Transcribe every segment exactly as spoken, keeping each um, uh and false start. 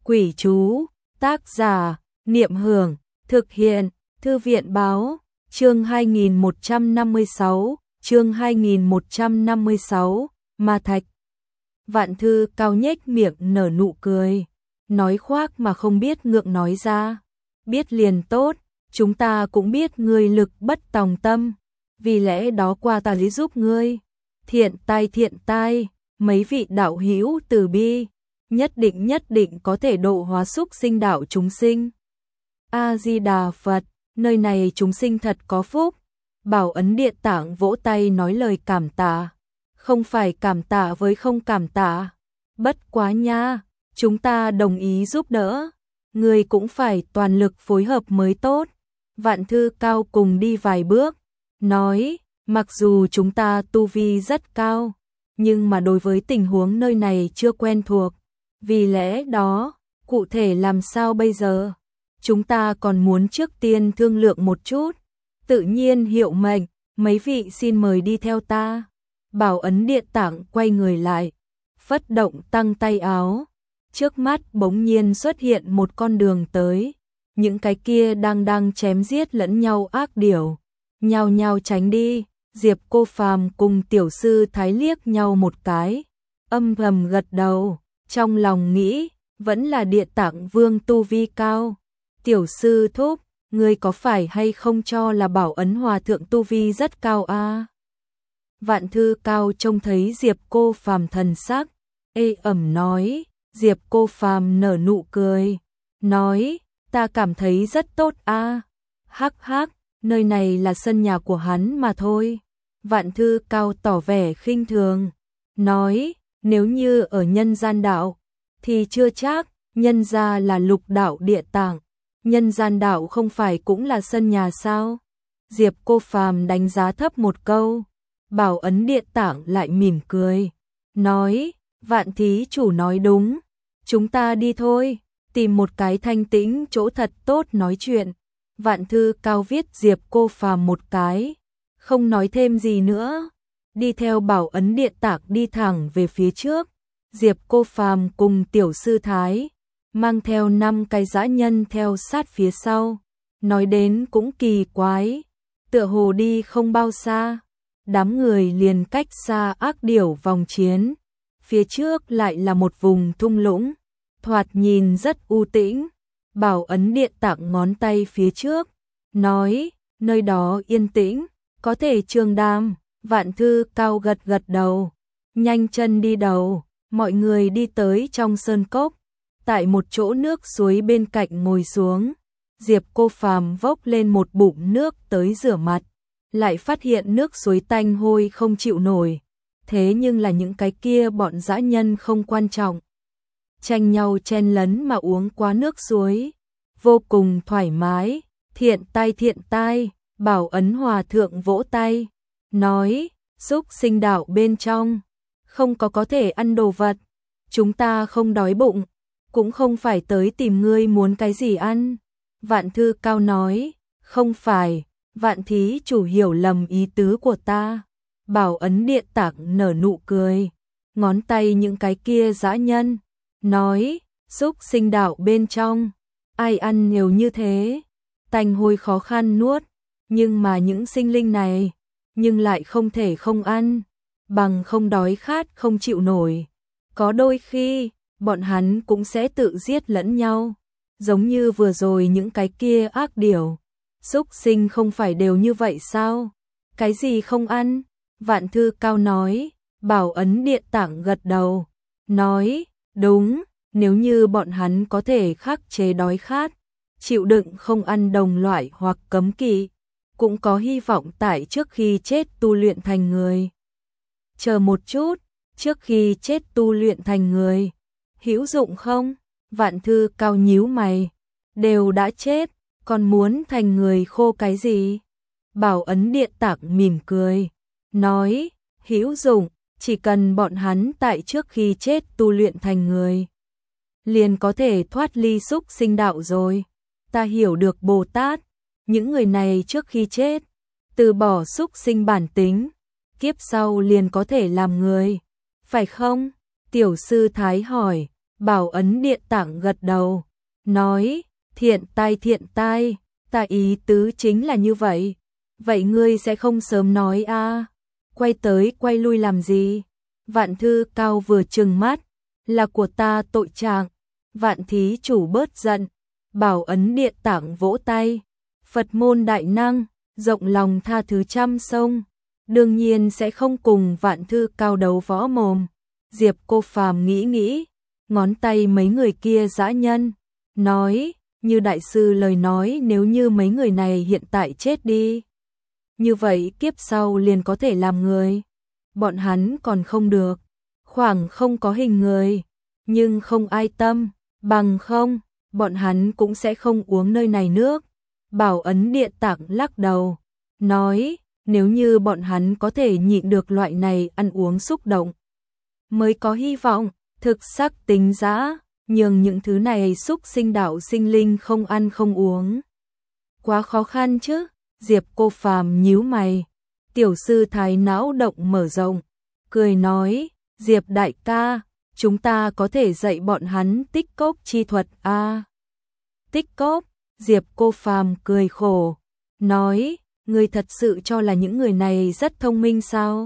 Quỷ chú, tác giả, Niệm Hưởng, thực hiện, Thư viện báo, chương hai nghìn một trăm năm mươi sáu, chương hai nghìn một trăm năm mươi sáu, Ma Thạch. Vạn Thư Cao nhếch miệng nở nụ cười, nói khoác mà không biết ngượng nói ra. Biết liền tốt, chúng ta cũng biết ngươi lực bất tòng tâm, vì lẽ đó qua ta lý giúp ngươi. Thiện tai thiện tai, mấy vị đạo hữu từ bi, nhất định nhất định có thể độ hóa súc sinh đạo chúng sinh. A Di Đà Phật, nơi này chúng sinh thật có phúc. Bảo Ấn Địa Tạng vỗ tay nói lời cảm tạ. Không phải cảm tạ với không cảm tạ. Bất quá nha, chúng ta đồng ý giúp đỡ. Người cũng phải toàn lực phối hợp mới tốt. Vạn Thư Cao cùng đi vài bước, nói, mặc dù chúng ta tu vi rất cao, nhưng mà đối với tình huống nơi này chưa quen thuộc. Vì lẽ đó, cụ thể làm sao bây giờ? Chúng ta còn muốn trước tiên thương lượng một chút. Tự nhiên hiệu mệnh, mấy vị xin mời đi theo ta. Bảo Ấn Địa Tạng quay người lại, phất động tăng tay áo. Trước mắt bỗng nhiên xuất hiện một con đường tới. Những cái kia đang đang chém giết lẫn nhau ác điểu, nhao nhao tránh đi. Diệp Cô Phàm cùng tiểu sư Thái liếc nhau một cái, âm thầm gật đầu, trong lòng nghĩ, vẫn là Địa Tạng Vương tu vi cao. Tiểu sư thúc, ngươi có phải hay không cho là Bảo Ấn Hòa thượng tu vi rất cao a? À? Vạn Thư Cao trông thấy Diệp Cô Phàm thần sắc, ê ẩm nói. Diệp Cô Phàm nở nụ cười, nói, ta cảm thấy rất tốt a. À? Hắc hắc, nơi này là sân nhà của hắn mà thôi. Vạn Thư Cao tỏ vẻ khinh thường, nói, nếu như ở nhân gian đạo, thì chưa chắc, nhân gia là lục đạo địa tạng, nhân gian đạo không phải cũng là sân nhà sao? Diệp Cô Phàm đánh giá thấp một câu, Bảo Ấn Địa Tạng lại mỉm cười, nói, Vạn thí chủ nói đúng, chúng ta đi thôi, tìm một cái thanh tĩnh chỗ thật tốt nói chuyện. Vạn Thư Cao viết Diệp Cô Phàm một cái, không nói thêm gì nữa, đi theo Bảo Ấn Địa Tạng đi thẳng về phía trước. Diệp Cô Phàm cùng tiểu sư Thái, mang theo năm cái dã nhân theo sát phía sau. Nói đến cũng kỳ quái, tựa hồ đi không bao xa, đám người liền cách xa ác điểu vòng chiến. Phía trước lại là một vùng thung lũng, thoạt nhìn rất u tĩnh. Bảo Ấn Địa Tạng ngón tay phía trước, nói, nơi đó yên tĩnh, có thể trường đàm. Vạn Thư Cao gật gật đầu, nhanh chân đi đầu. Mọi người đi tới trong sơn cốc, tại một chỗ nước suối bên cạnh ngồi xuống. Diệp Cô Phàm vốc lên một bụng nước tới rửa mặt, lại phát hiện nước suối tanh hôi không chịu nổi. Thế nhưng là những cái kia bọn dã nhân không quan trọng, tranh nhau chen lấn mà uống qua nước suối, vô cùng thoải mái. Thiện tai thiện tai, Bảo Ấn Hòa thượng vỗ tay, nói, súc sinh đạo bên trong không có có thể ăn đồ vật, chúng ta không đói bụng, cũng không phải tới tìm ngươi muốn cái gì ăn. Vạn Thư Cao nói, không phải, Vạn thí chủ hiểu lầm ý tứ của ta. Bảo Ấn Địa Tạng nở nụ cười, ngón tay những cái kia dã nhân, nói, súc sinh đạo bên trong, ai ăn nhiều như thế, tanh hôi khó khăn nuốt, nhưng mà những sinh linh này, nhưng lại không thể không ăn, bằng không đói khát không chịu nổi. Có đôi khi, bọn hắn cũng sẽ tự giết lẫn nhau, giống như vừa rồi những cái kia ác điểu. Súc sinh không phải đều như vậy sao? Cái gì không ăn? Vạn Thư Cao nói. Bảo Ấn Địa Tạng gật đầu, nói, đúng, nếu như bọn hắn có thể khắc chế đói khát, chịu đựng không ăn đồng loại hoặc cấm kỵ, cũng có hy vọng tại trước khi chết tu luyện thành người. Chờ một chút, trước khi chết tu luyện thành người, hữu dụng không? Vạn Thư Cao nhíu mày, đều đã chết, còn muốn thành người khô cái gì? Bảo Ấn Địa Tạng mỉm cười, nói, hữu dụng, chỉ cần bọn hắn tại trước khi chết tu luyện thành người, liền có thể thoát ly súc sinh đạo rồi. Ta hiểu được Bồ Tát, những người này trước khi chết, từ bỏ súc sinh bản tính, kiếp sau liền có thể làm người, phải không? Tiểu sư Thái hỏi. Bảo Ấn Điện Tạng gật đầu, nói, thiện tai thiện tai, ta ý tứ chính là như vậy. Vậy ngươi sẽ không sớm nói a? À? Quay tới quay lui làm gì? Vạn Thư Cao vừa trừng mắt, là của ta tội trạng. Vạn thí chủ bớt giận. Bảo Ấn Điện Tạng vỗ tay, Phật môn đại năng, rộng lòng tha thứ trăm sông, đương nhiên sẽ không cùng Vạn Thư Cao đấu võ mồm. Diệp Cô Phàm nghĩ nghĩ, ngón tay mấy người kia dã nhân, nói, như đại sư lời nói, nếu như mấy người này hiện tại chết đi, như vậy kiếp sau liền có thể làm người. Bọn hắn còn không được, khoảng không có hình người, nhưng không ai tâm, bằng không, bọn hắn cũng sẽ không uống nơi này nước. Bảo Ấn Điện Tạng lắc đầu, nói, nếu như bọn hắn có thể nhịn được loại này ăn uống xúc động, mới có hy vọng. Thực sắc tính dã, nhưng những thứ này xúc sinh đạo sinh linh không ăn không uống, quá khó khăn chứ. Diệp Cô Phàm nhíu mày, tiểu sư thái não động mở rộng, cười nói, Diệp đại ca, chúng ta có thể dạy bọn hắn tích cốc chi thuật a? À, tích cốc? Diệp Cô Phàm cười khổ, nói, ngươi thật sự cho là những người này rất thông minh sao?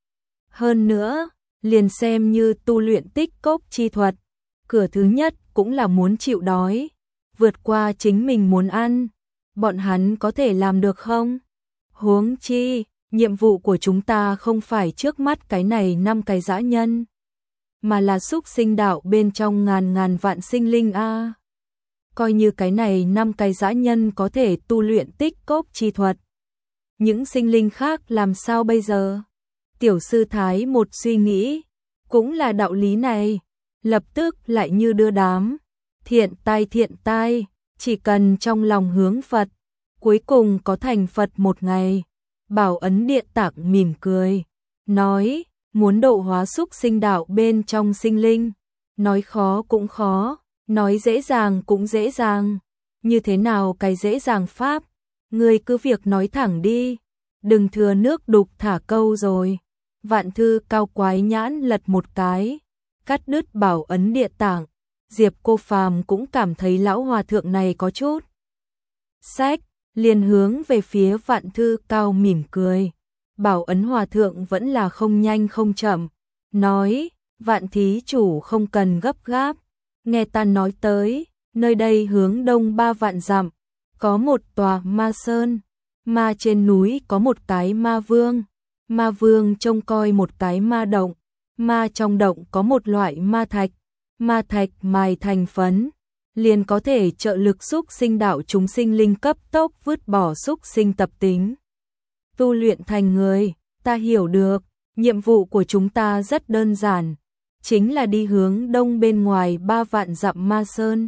Hơn nữa, liền xem như tu luyện tích cốc chi thuật, cửa thứ nhất cũng là muốn chịu đói, vượt qua chính mình muốn ăn, bọn hắn có thể làm được không? Huống chi, nhiệm vụ của chúng ta không phải trước mắt cái này năm cái dã nhân, mà là xúc sinh đạo bên trong ngàn ngàn vạn sinh linh a. À, coi như cái này năm cái dã nhân có thể tu luyện tích cốc chi thuật, những sinh linh khác làm sao bây giờ? Tiểu sư thái một suy nghĩ, cũng là đạo lý này, lập tức lại như đưa đám, thiện tai thiện tai, chỉ cần trong lòng hướng Phật, cuối cùng có thành Phật một ngày. Bảo Ấn Điện Tạng mỉm cười, nói, muốn độ hóa xúc sinh đạo bên trong sinh linh, nói khó cũng khó, nói dễ dàng cũng dễ dàng. Như thế nào cái dễ dàng pháp? Ngươi cứ việc nói thẳng đi, đừng thừa nước đục thả câu rồi. Vạn Thư Cao quái nhãn lật một cái, cắt đứt Bảo Ấn Điện Tạng. Diệp Cô Phàm cũng cảm thấy lão hòa thượng này có chút sách, liền hướng về phía Vạn Thư Cao mỉm cười. Bảo Ấn hòa thượng vẫn là không nhanh không chậm, nói, Vạn thí chủ không cần gấp gáp, nghe ta nói tới, nơi đây hướng đông ba vạn dặm, có một tòa ma sơn, ma trên núi có một cái ma vương, ma vương trông coi một cái ma động, ma trong động có một loại ma thạch, ma thạch mài thành phấn, liền có thể trợ lực xúc sinh đạo chúng sinh linh cấp tốc vứt bỏ xúc sinh tập tính, tu luyện thành người. Ta hiểu được, nhiệm vụ của chúng ta rất đơn giản, chính là đi hướng đông bên ngoài ba vạn dặm ma sơn,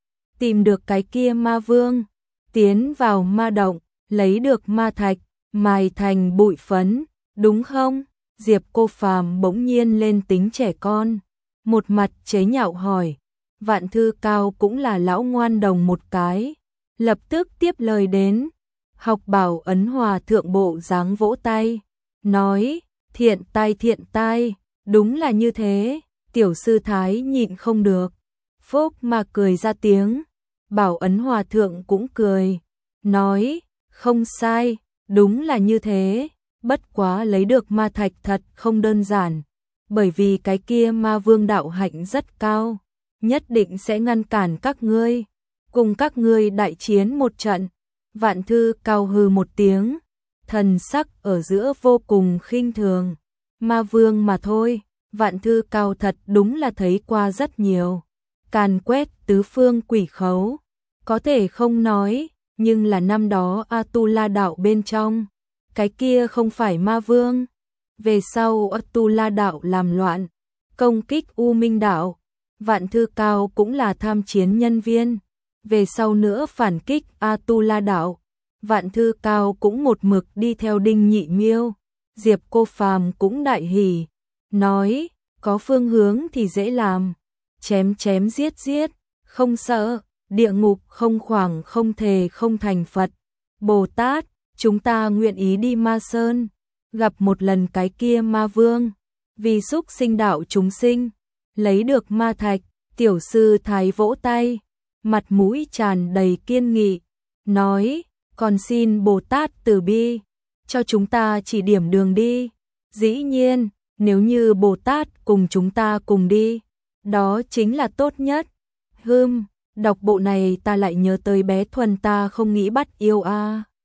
tìm được cái kia ma vương, tiến vào ma động, lấy được ma thạch, mài thành bụi phấn, đúng không? Diệp Cô Phàm bỗng nhiên lên tính trẻ con, một mặt chế nhạo hỏi. Vạn Thư Cao cũng là lão ngoan đồng một cái, lập tức tiếp lời đến, học Bảo Ấn hòa thượng bộ dáng vỗ tay, nói, thiện tai thiện tai, đúng là như thế. Tiểu sư thái nhịn không được, phốc mà cười ra tiếng. Bảo Ấn hòa thượng cũng cười, nói, không sai, đúng là như thế, bất quá lấy được ma thạch thật không đơn giản, bởi vì cái kia ma vương đạo hạnh rất cao, nhất định sẽ ngăn cản các ngươi, cùng các ngươi đại chiến một trận. Vạn Thư Cao hừ một tiếng, thần sắc ở giữa vô cùng khinh thường, ma vương mà thôi. Vạn Thư Cao thật đúng là thấy qua rất nhiều, càn quét tứ phương quỷ khấu, có thể không nói, nhưng là năm đó A-tu-la đạo bên trong, cái kia không phải ma vương. Về sau A-tu-la đạo làm loạn, công kích U Minh đạo, Vạn Thư Cao cũng là tham chiến nhân viên. Về sau nữa phản kích A-tu-la đạo, Vạn Thư Cao cũng một mực đi theo Đinh Nhị Miêu. Diệp Cô Phàm cũng đại hỉ, nói, có phương hướng thì dễ làm, chém chém giết giết, không sợ, địa ngục không khoảng không thề không thành Phật. Bồ Tát, chúng ta nguyện ý đi Ma Sơn, gặp một lần cái kia ma vương, vì xúc sinh đạo chúng sinh, lấy được ma thạch, Tiểu sư thái vỗ tay, mặt mũi tràn đầy kiên nghị, nói, còn xin Bồ Tát từ bi, cho chúng ta chỉ điểm đường đi. Dĩ nhiên, nếu như Bồ Tát cùng chúng ta cùng đi, đó chính là tốt nhất. Hừm, đọc bộ này ta lại nhớ tới bé Thuần ta không nghĩ bắt yêu a. À.